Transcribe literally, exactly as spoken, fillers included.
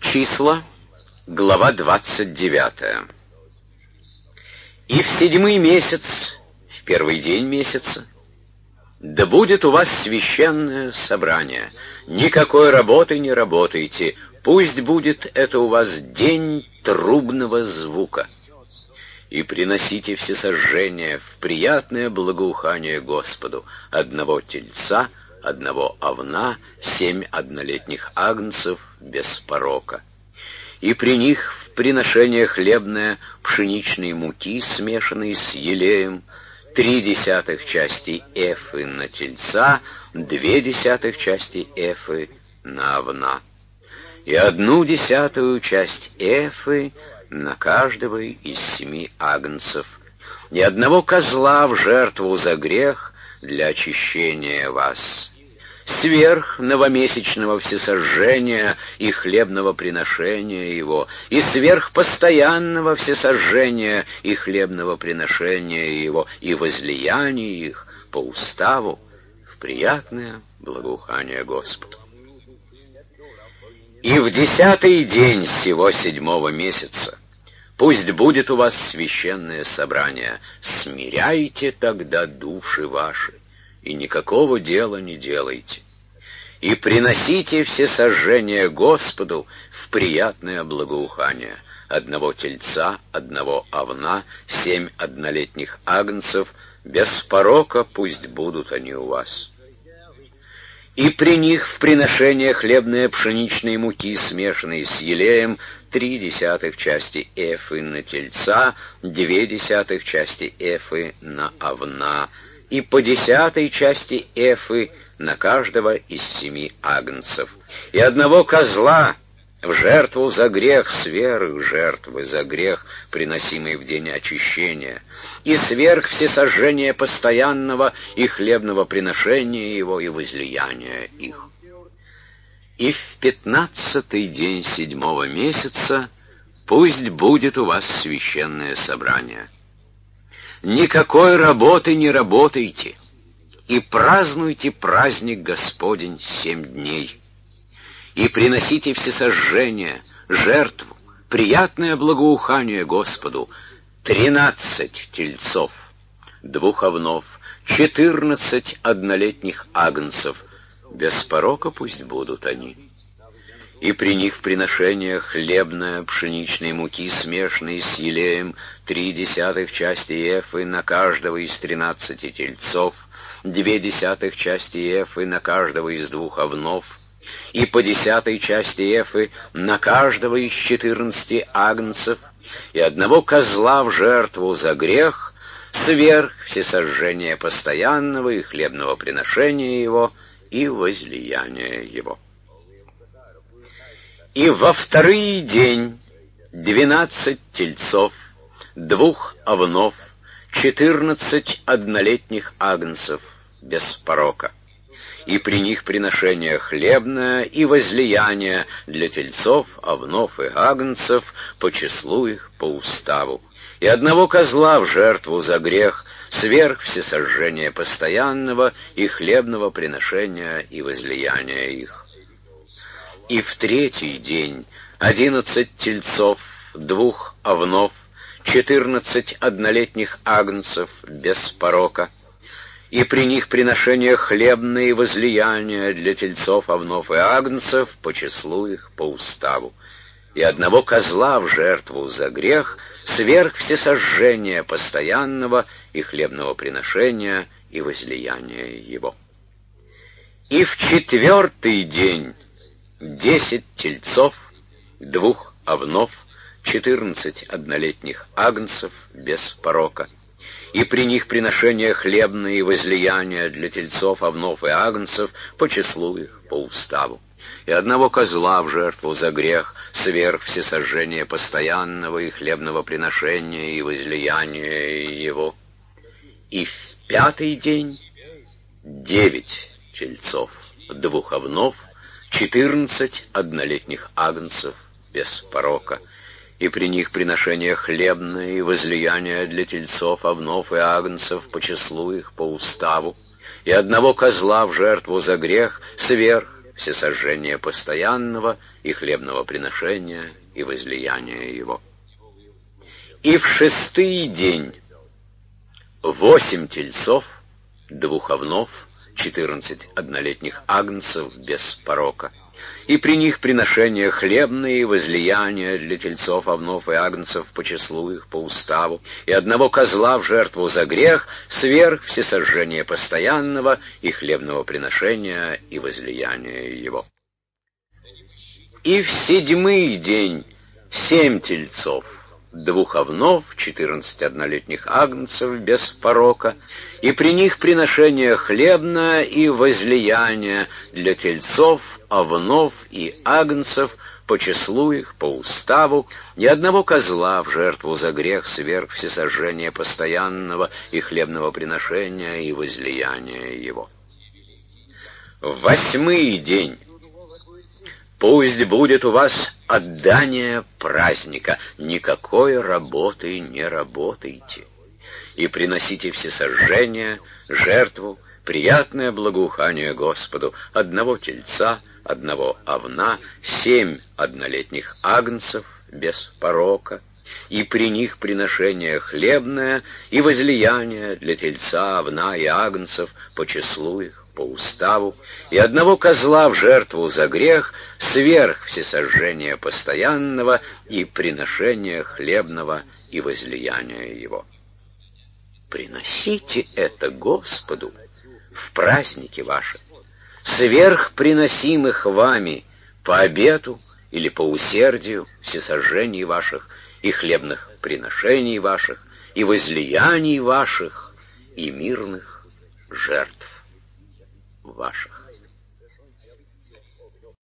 Числа, глава двадцать девятая. И в седьмой месяц, в первый день месяца, да будет у вас священное собрание. Никакой работы не работайте, пусть будет это у вас день трубного звука. И приносите всесожжения в приятное благоухание Господу: одного тельца, одного овна, семь однолетних агнцев без порока. И при них в приношение хлебное пшеничной муки, смешанной с елеем, три десятых части эфы на тельца, две десятых части эфы на овна, и одну десятую часть эфы на каждого из семи агнцев, и одного козла в жертву за грех для очищения вас, сверх новомесячного всесожжения и хлебного приношения его, и сверх постоянного всесожжения и хлебного приношения его, и возлияния их по уставу в приятное благоухание Господу. И в десятый день сего седьмого месяца пусть будет у вас священное собрание. Смиряйте тогда души ваши, и никакого дела не делайте. И приносите всесожжения Господу в приятное благоухание: одного тельца, одного овна, семь однолетних агнцев, без порока пусть будут они у вас. И при них в приношение хлебное пшеничной муки, смешанной с елеем, три десятых части эфы на тельца, две десятых части эфы на овна, и по десятой части эфы на каждого из семи агнцев, и одного козла в жертву за грех сверх жертвы за грех, приносимой в день очищения, и сверх всесожжения постоянного и хлебного приношения его и возлияния их. И в пятнадцатый день седьмого месяца пусть будет у вас священное собрание. Никакой работы не работайте, и празднуйте праздник Господень семь дней. И приносите всесожжения, жертву, приятное благоухание Господу: тринадцать тельцов, двух овнов, четырнадцать однолетних агнцев, без порока пусть будут они. И при них приношение хлебное пшеничной муки, смешанной с елеем, три десятых части эфы на каждого из тринадцати тельцов, две десятых части эфы на каждого из двух овнов, и по десятой части эфы на каждого из четырнадцати агнцев, и одного козла в жертву за грех, сверх всесожжения постоянного и хлебного приношения его и возлияния его. И во второй день двенадцать тельцов, двух овнов, четырнадцать однолетних агнцев без порока, и при них приношение хлебное и возлияние для тельцов, овнов и агнцев по числу их по уставу, и одного козла в жертву за грех сверх всесожжения постоянного и хлебного приношения и возлияния их. И в третий день одиннадцать тельцов, двух овнов, четырнадцать однолетних агнцев без порока, и при них приношение хлебное и возлияния для тельцов, овнов и агнцев по числу их по уставу, и одного козла в жертву за грех сверх всесожжения постоянного и хлебного приношения и возлияния его. И в четвертый день десять тельцов, двух овнов, четырнадцать однолетних агнцев без порока, и при них приношение хлебное и возлияния для тельцов, овнов и агнцев по числу их по уставу, и одного козла в жертву за грех сверх всесожжения постоянного и хлебного приношения и возлияния его. И в пятый день девять тельцов, двух овнов, четырнадцать однолетних агнцев без порока, и при них приношение хлебное и возлияние для тельцов, овнов и агнцев по числу их по уставу, и одного козла в жертву за грех сверх всесожжения постоянного и хлебного приношения и возлияния его. И в шестый день восемь тельцов, двух овнов, четырнадцать однолетних агнцев без порока, и при них приношения хлебные и возлияния для тельцов, овнов и агнцев по числу их, по уставу, и одного козла в жертву за грех, сверх всесожжения постоянного и хлебного приношения и возлияния его. И в седьмой день семь тельцов, двух овнов, четырнадцать однолетних агнцев без порока, и при них приношение хлебное и возлияние для тельцов, овнов и агнцев по числу их, по уставу, ни одного козла в жертву за грех сверх всесожжения постоянного и хлебного приношения и возлияния его. В восьмой день пусть будет у вас отдание праздника, никакой работы не работайте, и приносите всесожжение, жертву, приятное благоухание Господу, одного тельца, одного овна, семь однолетних агнцев без порока, и при них приношение хлебное и возлияние для тельца, овна и агнцев по числу их, по уставу, и одного козла в жертву за грех, сверх всесожжения постоянного и приношения хлебного и возлияния его. Приносите это Господу в праздники ваши, сверх приносимых вами по обету или по усердию всесожжений ваших и хлебных приношений ваших и возлияний ваших и мирных жертв ваших.